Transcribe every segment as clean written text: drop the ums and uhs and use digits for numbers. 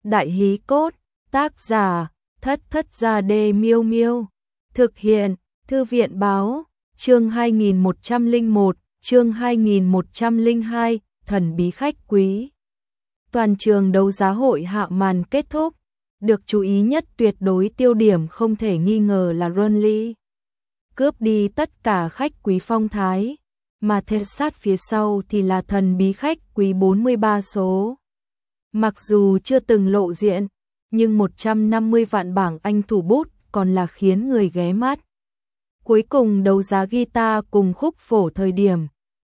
Đại hí cốt, tác giả, Thất Thất Gia Đê Miêu Miêu. Thực hiện, Thư viện báo, chương 2101, chương 2102, thần bí khách quý. Toàn trường đấu giá hội hạ màn kết thúc. Được chú ý nhất tuyệt đối tiêu điểm không thể nghi ngờ là Ronly. Cướp đi tất cả khách quý phong thái, mà theo sát phía sau thì là thần bí khách quý 43 số. Mặc dù chưa từng lộ diện, nhưng 150 vạn bảng Anh thủ bút còn là khiến người ghé mắt. Cuối cùng đấu giá guitar cùng khúc phổ thời điểm,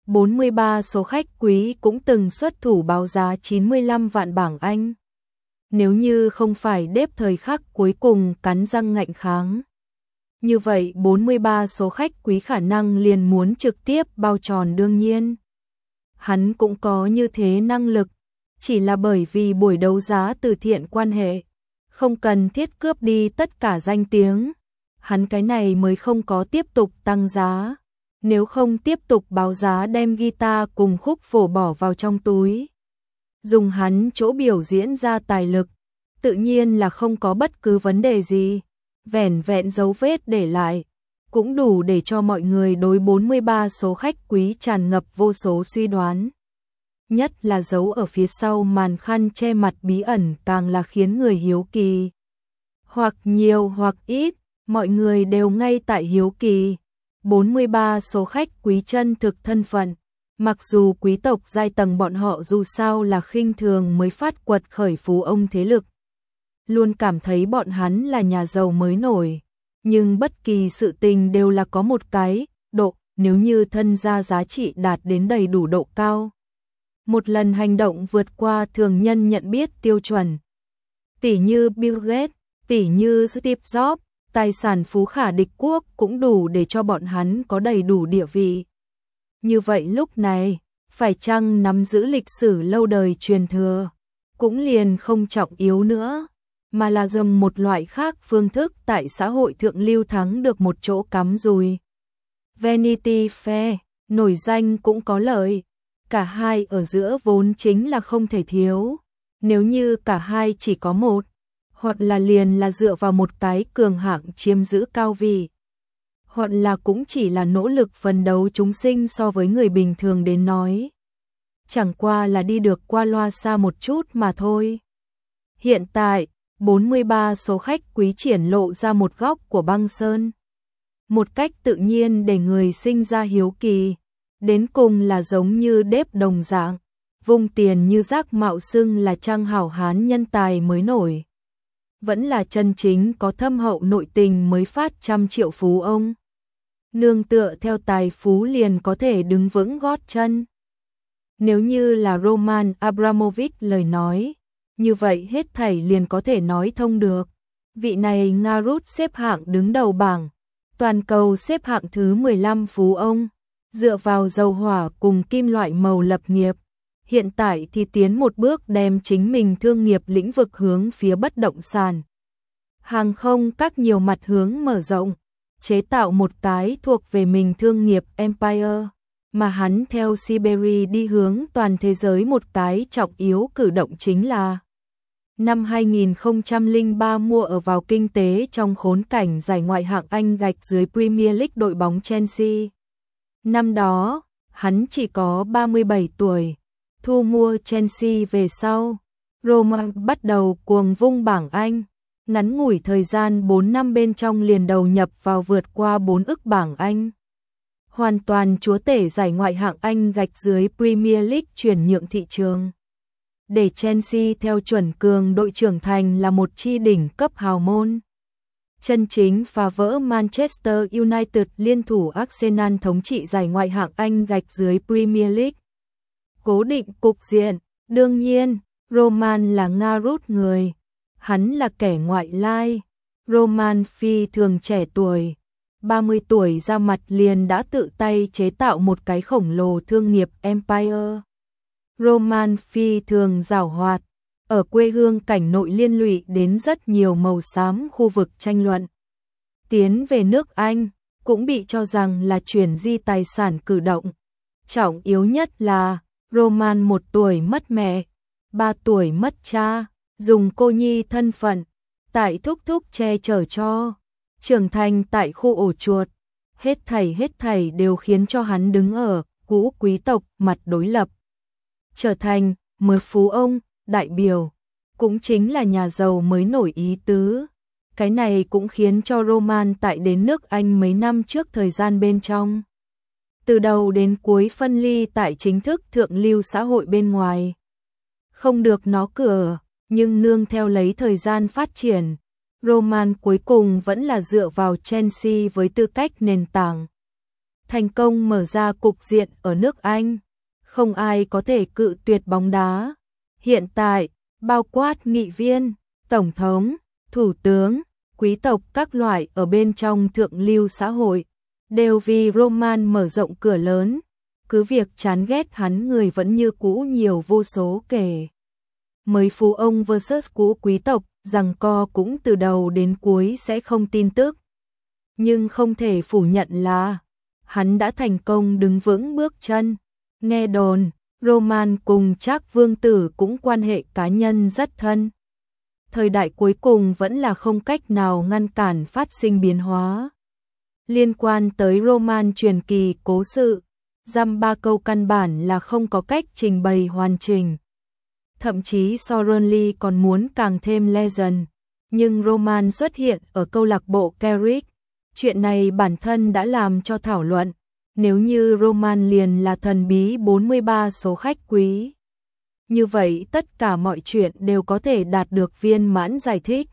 43 số khách quý cũng từng xuất thủ báo giá 95 vạn bảng Anh. Nếu như không phải đếp thời khắc cuối cùng cắn răng ngạnh kháng, như vậy 43 số khách quý khả năng liền muốn trực tiếp bao tròn đương nhiên. Hắn cũng có như thế năng lực, chỉ là bởi vì buổi đấu giá từ thiện quan hệ, không cần thiết cướp đi tất cả danh tiếng. Hắn cái này mới không có tiếp tục tăng giá, nếu không tiếp tục báo giá đem guitar cùng khúc phổ bỏ vào trong túi. Dùng hắn chỗ biểu diễn ra tài lực, tự nhiên là không có bất cứ vấn đề gì, vẻn vẹn dấu vết để lại, cũng đủ để cho mọi người đối 43 số khách quý tràn ngập vô số suy đoán. Nhất là dấu ở phía sau màn khăn che mặt bí ẩn càng là khiến người hiếu kỳ. Hoặc nhiều hoặc ít, mọi người đều ngay tại hiếu kỳ. 43 số khách quý chân thực thân phận, mặc dù quý tộc giai tầng bọn họ dù sao là khinh thường mới phát quật khởi phú ông thế lực, luôn cảm thấy bọn hắn là nhà giàu mới nổi, nhưng bất kỳ sự tình đều là có một cái độ, nếu như thân gia giá trị đạt đến đầy đủ độ cao, một lần hành động vượt qua thường nhân nhận biết tiêu chuẩn. Tỷ như Bill Gates, tỷ như Steve Jobs, tài sản phú khả địch quốc cũng đủ để cho bọn hắn có đầy đủ địa vị. Như vậy lúc này, phải chăng nắm giữ lịch sử lâu đời truyền thừa, cũng liền không trọng yếu nữa, mà là dùng một loại khác phương thức tại xã hội thượng lưu thắng được một chỗ cắm rùi. Vanity Fair, nổi danh cũng có lợi, cả hai ở giữa vốn chính là không thể thiếu, nếu như cả hai chỉ có một, hoặc là liền là dựa vào một cái cường hạng chiếm giữ cao vị, hoặc là cũng chỉ là nỗ lực phấn đấu chúng sinh so với người bình thường đến nói. Chẳng qua là đi được qua loa xa một chút mà thôi. Hiện tại, 43 số khách quý triển lộ ra một góc của băng sơn. Một cách tự nhiên để người sinh ra hiếu kỳ, đến cùng là giống như đếp đồng dạng, vung tiền như rác mạo xưng là trang hảo hán nhân tài mới nổi. Vẫn là chân chính có thâm hậu nội tình mới phát trăm triệu phú ông. Nương tựa theo tài phú liền có thể đứng vững gót chân. Nếu như là Roman Abramovich lời nói, như vậy hết thảy liền có thể nói thông được. Vị này Nga Rút xếp hạng đứng đầu bảng, toàn cầu xếp hạng thứ 15 phú ông, dựa vào dầu hỏa cùng kim loại màu lập nghiệp. Hiện tại thì tiến một bước đem chính mình thương nghiệp lĩnh vực hướng phía bất động sản, hàng không các nhiều mặt hướng mở rộng, chế tạo một cái thuộc về mình thương nghiệp empire, mà hắn theo Siberia đi hướng toàn thế giới một cái trọng yếu cử động chính là năm 2003 mua ở vào kinh tế trong khốn cảnh giải ngoại hạng Anh gạch dưới Premier League đội bóng Chelsea. Năm đó, hắn chỉ có 37 tuổi. Thu mua Chelsea về sau, Roma bắt đầu cuồng vung bảng Anh, ngắn ngủi thời gian 4 năm bên trong liền đầu nhập vào vượt qua 4 ức bảng Anh. Hoàn toàn chúa tể giải ngoại hạng Anh gạch dưới Premier League chuyển nhượng thị trường. Để Chelsea theo chuẩn cường đội trưởng thành là một chi đỉnh cấp hào môn. Chân chính phá vỡ Manchester United liên thủ Arsenal thống trị giải ngoại hạng Anh gạch dưới Premier League. Cố định cục diện, đương nhiên, Roman là Nga Rút người, hắn là kẻ ngoại lai. Roman phi thường trẻ tuổi, 30 tuổi ra mặt liền đã tự tay chế tạo một cái khổng lồ thương nghiệp empire. Roman phi thường giàu hoạt, ở quê hương cảnh nội liên lụy đến rất nhiều màu xám khu vực tranh luận. Tiến về nước Anh, cũng bị cho rằng là chuyển di tài sản cử động. Trọng yếu nhất là Roman 1 tuổi mất mẹ, 3 tuổi mất cha, dùng cô nhi thân phận, tại thúc thúc che chở cho, trưởng thành tại khu ổ chuột, hết thảy đều khiến cho hắn đứng ở cũ quý tộc mặt đối lập. Trở thành mới phú ông, đại biểu, cũng chính là nhà giàu mới nổi ý tứ. Cái này cũng khiến cho Roman tại đến nước Anh mấy năm trước thời gian bên trong. Từ đầu đến cuối phân ly tại chính thức thượng lưu xã hội bên ngoài. Không được nó cửa, nhưng nương theo lấy thời gian phát triển, Roman cuối cùng vẫn là dựa vào Chelsea với tư cách nền tảng. Thành công mở ra cục diện ở nước Anh. Không ai có thể cự tuyệt bóng đá. Hiện tại, bao quát nghị viên, tổng thống, thủ tướng, quý tộc các loại ở bên trong thượng lưu xã hội, đều vì Roman mở rộng cửa lớn, cứ việc chán ghét hắn người vẫn như cũ nhiều vô số kể. Mới phú ông versus cũ quý tộc, giằng co cũng từ đầu đến cuối sẽ không tin tức. Nhưng không thể phủ nhận là, hắn đã thành công đứng vững bước chân. Nghe đồn, Roman cùng Trác Vương Tử cũng quan hệ cá nhân rất thân. Thời đại cuối cùng vẫn là không cách nào ngăn cản phát sinh biến hóa. Liên quan tới Roman truyền kỳ cố sự, dăm ba câu căn bản là không có cách trình bày hoàn chỉnh. Thậm chí so Burnley còn muốn càng thêm legend. Nhưng Roman xuất hiện ở câu lạc bộ Carrick. Chuyện này bản thân đã làm cho thảo luận. Nếu như Roman liền là thần bí 43 số khách quý, như vậy tất cả mọi chuyện đều có thể đạt được viên mãn giải thích.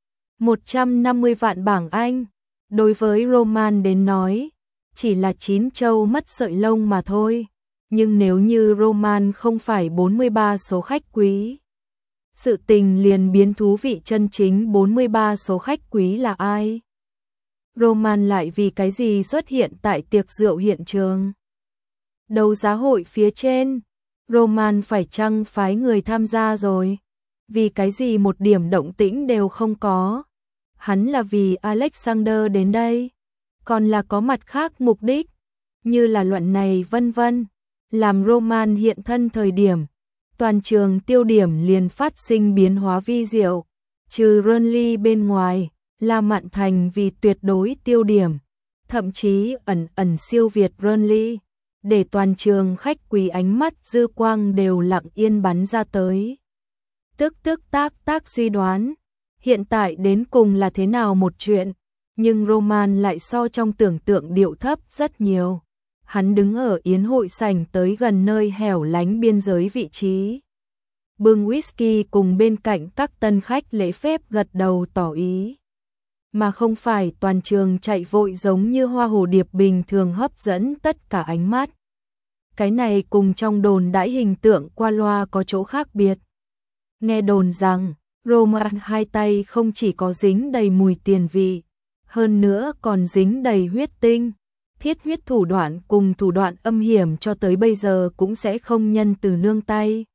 150 vạn bảng Anh, đối với Roman đến nói, chỉ là 9 trâu mất sợi lông mà thôi. Nhưng nếu như Roman không phải 43 số khách quý, sự tình liền biến thú vị. Chân chính 43 số khách quý là ai? Roman lại vì cái gì xuất hiện tại tiệc rượu hiện trường? Đấu giá hội phía trên, Roman phải chăng phái người tham gia rồi? Vì cái gì một điểm động tĩnh đều không có? Hắn là vì Alexander đến đây, còn là có mặt khác mục đích, như là luận này vân vân. Làm Roman hiện thân thời điểm, toàn trường tiêu điểm liền phát sinh biến hóa vi diệu, trừ Burnley bên ngoài, La Mạn Thành vì tuyệt đối tiêu điểm, thậm chí ẩn siêu việt Burnley, để toàn trường khách quý ánh mắt dư quang đều lặng yên bắn ra tới. Tức tác suy đoán, hiện tại đến cùng là thế nào một chuyện, nhưng Roman lại so trong tưởng tượng điệu thấp rất nhiều. Hắn đứng ở yến hội sảnh tới gần nơi hẻo lánh biên giới vị trí. Bưng whisky cùng bên cạnh các tân khách lễ phép gật đầu tỏ ý. Mà không phải toàn trường chạy vội giống như hoa hồ điệp bình thường hấp dẫn tất cả ánh mắt. Cái này cùng trong đồn đãi hình tượng qua loa có chỗ khác biệt. Nghe đồn rằng, Roman hai tay không chỉ có dính đầy mùi tiền vị, hơn nữa còn dính đầy huyết tinh. Thiết huyết thủ đoạn cùng thủ đoạn âm hiểm cho tới bây giờ cũng sẽ không nhân từ nương tay.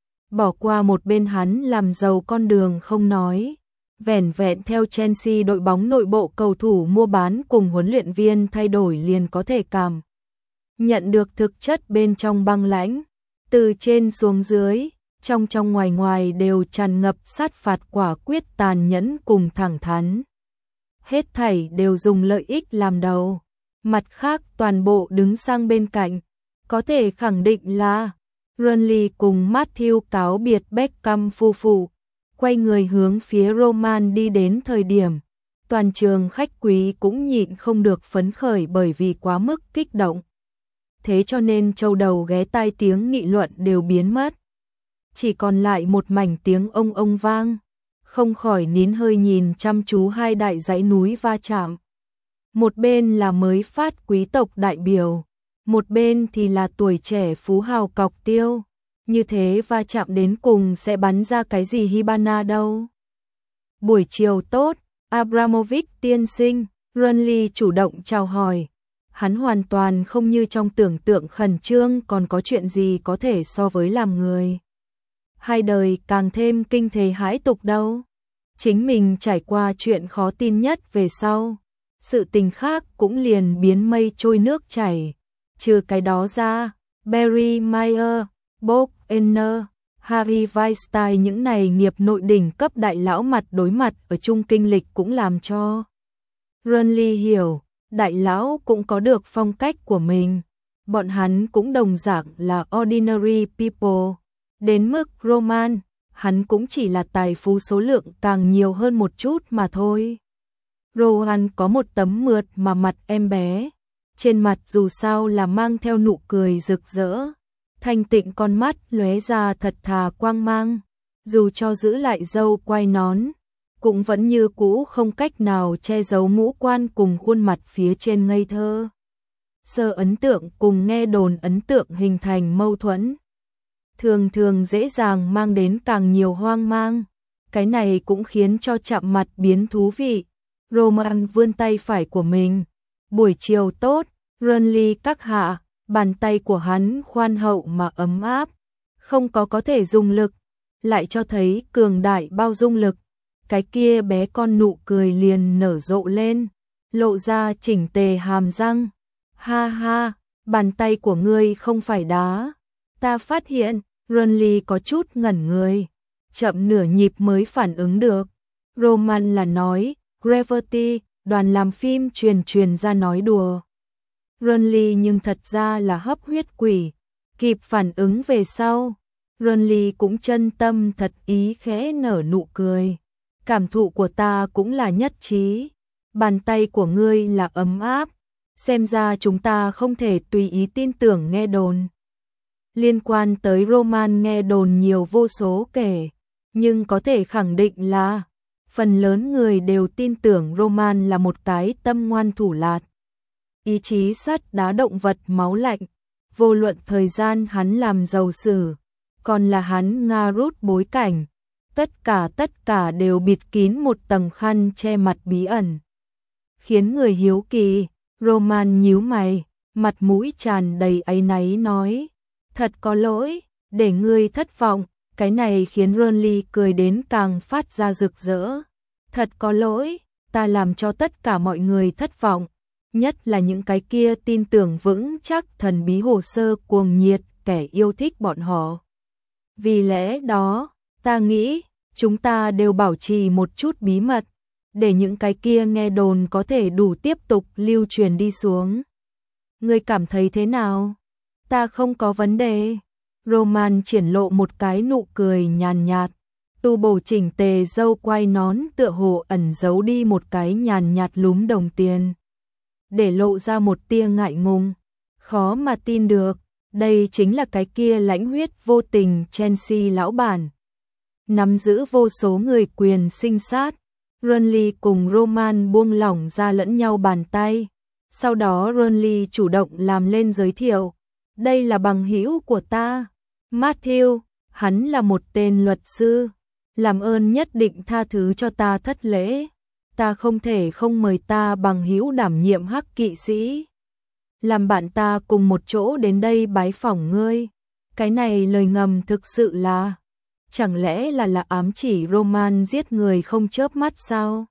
Bỏ qua một bên hắn làm giàu con đường không nói, vẻn vẹn theo Chelsea đội bóng nội bộ cầu thủ mua bán cùng huấn luyện viên thay đổi liền có thể cảm nhận được thực chất bên trong băng lãnh, từ trên xuống dưới, trong ngoài đều tràn ngập sát phạt quả quyết tàn nhẫn cùng thẳng thắn. Hết thảy đều dùng lợi ích làm đầu. Mặt khác toàn bộ đứng sang bên cạnh, có thể khẳng định là Burnley cùng Matthew cáo biệt Beckham phu phụ, quay người hướng phía Roman đi đến thời điểm, toàn trường khách quý cũng nhịn không được phấn khởi bởi vì quá mức kích động. Thế cho nên châu đầu ghé tai tiếng nghị luận đều biến mất. Chỉ còn lại một mảnh tiếng ông vang, không khỏi nín hơi nhìn chăm chú hai đại dãy núi va chạm. Một bên là mới phát quý tộc đại biểu, một bên thì là tuổi trẻ phú hào cọc tiêu. Như thế va chạm đến cùng sẽ bắn ra cái gì Hibana đâu. Buổi chiều tốt, Abramovich tiên sinh, Burnley chủ động chào hỏi. Hắn hoàn toàn không như trong tưởng tượng khẩn trương còn có chuyện gì có thể so với làm người. Hai đời càng thêm kinh thế hãi tục đâu. Chính mình trải qua chuyện khó tin nhất về sau. Sự tình khác cũng liền biến mây trôi nước chảy. Trừ cái đó ra, Barry Meyer, Bob Enner, Harvey Weinstein những này nghiệp nội đỉnh cấp đại lão mặt đối mặt ở chung kinh lịch cũng làm cho Renly hiểu, đại lão cũng có được phong cách của mình. Bọn hắn cũng đồng dạng là ordinary people. Đến mức Roman, hắn cũng chỉ là tài phú số lượng càng nhiều hơn một chút mà thôi. Rohan có một tấm mượt mà mặt em bé. Trên mặt dù sao là mang theo nụ cười rực rỡ. Thanh tịnh con mắt lóe ra thật thà quang mang. Dù cho giữ lại râu quai nón, cũng vẫn như cũ không cách nào che giấu ngũ quan cùng khuôn mặt phía trên ngây thơ. Sơ ấn tượng cùng nghe đồn ấn tượng hình thành mâu thuẫn. Thường thường dễ dàng mang đến càng nhiều hoang mang. Cái này cũng khiến cho chạm mặt biến thú vị. Roman vươn tay phải của mình. Buổi chiều tốt, Renly các hạ, bàn tay của hắn khoan hậu mà ấm áp. Không có thể dùng lực, lại cho thấy cường đại bao dung lực. Cái kia bé con nụ cười liền nở rộ lên, lộ ra chỉnh tề hàm răng. Ha ha, bàn tay của ngươi không phải đá. Ta phát hiện, Renly có chút ngẩn người, chậm nửa nhịp mới phản ứng được. Roman là nói, Gravity, đoàn làm phim truyền ra nói đùa. Renly nhưng thật ra là hấp huyết quỷ, kịp phản ứng về sau. Renly cũng chân tâm thật ý khẽ nở nụ cười. Cảm thụ của ta cũng là nhất trí. Bàn tay của ngươi là ấm áp. Xem ra chúng ta không thể tùy ý tin tưởng nghe đồn. Liên quan tới Roman nghe đồn nhiều vô số kể, nhưng có thể khẳng định là phần lớn người đều tin tưởng Roman là một cái tâm ngoan thủ lạt. Ý chí sắt đá động vật máu lạnh, vô luận thời gian hắn làm giàu sử, còn là hắn Nga rút bối cảnh, tất cả đều bịt kín một tầng khăn che mặt bí ẩn. Khiến người hiếu kỳ, Roman nhíu mày, mặt mũi tràn đầy áy náy nói, thật có lỗi, để ngươi thất vọng. Cái này khiến Renly cười đến càng phát ra rực rỡ. Thật có lỗi, ta làm cho tất cả mọi người thất vọng, nhất là những cái kia tin tưởng vững chắc thần bí hồ sơ cuồng nhiệt kẻ yêu thích bọn họ. Vì lẽ đó, ta nghĩ, chúng ta đều bảo trì một chút bí mật, để những cái kia nghe đồn có thể đủ tiếp tục lưu truyền đi xuống. Ngươi cảm thấy thế nào? Ta không có vấn đề. Roman triển lộ một cái nụ cười nhàn nhạt, tu bổ chỉnh tề râu quai nón tựa hồ ẩn giấu đi một cái nhàn nhạt lúm đồng tiền, để lộ ra một tia ngại ngùng. Khó mà tin được, đây chính là cái kia lãnh huyết vô tình Chelsea lão bản, nắm giữ vô số người quyền sinh sát. Renly cùng Roman buông lỏng ra lẫn nhau bàn tay. Sau đó Renly chủ động làm lên giới thiệu. Đây là bằng hữu của ta, Matthew, hắn là một tên luật sư. Làm ơn nhất định tha thứ cho ta thất lễ. Ta không thể không mời ta bằng hữu đảm nhiệm hắc kỵ sĩ. Làm bạn ta cùng một chỗ đến đây bái phỏng ngươi. Cái này lời ngầm thực sự là... Chẳng lẽ là ám chỉ Roman giết người không chớp mắt sao?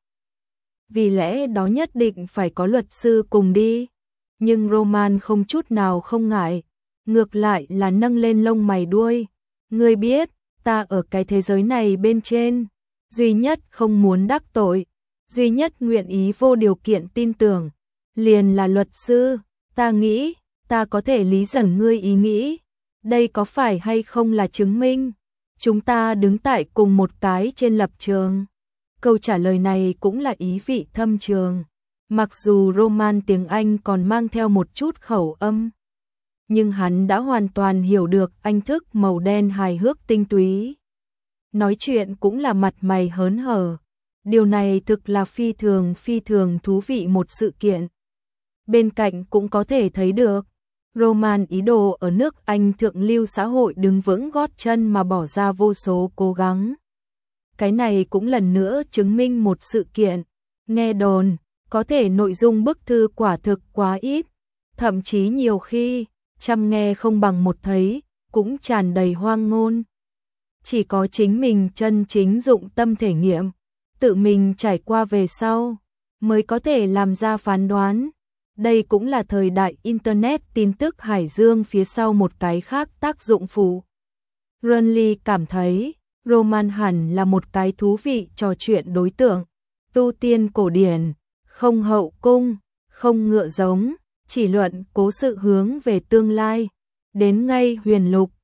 Vì lẽ đó nhất định phải có luật sư cùng đi. Nhưng Roman không chút nào không ngại, ngược lại là nâng lên lông mày đuôi. Ngươi biết, ta ở cái thế giới này bên trên, duy nhất không muốn đắc tội, duy nhất nguyện ý vô điều kiện tin tưởng, liền là luật sư. Ta nghĩ, ta có thể lý giải ngươi ý nghĩ. Đây có phải hay không là chứng minh chúng ta đứng tại cùng một cái trên lập trường? Câu trả lời này cũng là ý vị thâm trường. Mặc dù Roman tiếng Anh còn mang theo một chút khẩu âm, nhưng hắn đã hoàn toàn hiểu được anh thức màu đen hài hước tinh túy. Nói chuyện cũng là mặt mày hớn hở. Điều này thực là phi thường thú vị một sự kiện. Bên cạnh cũng có thể thấy được, Roman ý đồ ở nước Anh thượng lưu xã hội đứng vững gót chân mà bỏ ra vô số cố gắng. Cái này cũng lần nữa chứng minh một sự kiện. Nghe đồn, có thể nội dung bức thư quả thực quá ít. Thậm chí nhiều khi, trăm nghe không bằng một thấy, cũng tràn đầy hoang ngôn. Chỉ có chính mình chân chính dụng tâm thể nghiệm, tự mình trải qua về sau, mới có thể làm ra phán đoán. Đây cũng là thời đại Internet tin tức hải dương phía sau một cái khác tác dụng phụ. Runly cảm thấy Roman hẳn là một cái thú vị trò chuyện đối tượng. Tu tiên cổ điển, không hậu cung, không ngựa giống, chỉ luận cố sự hướng về tương lai. Đến ngay huyền lục,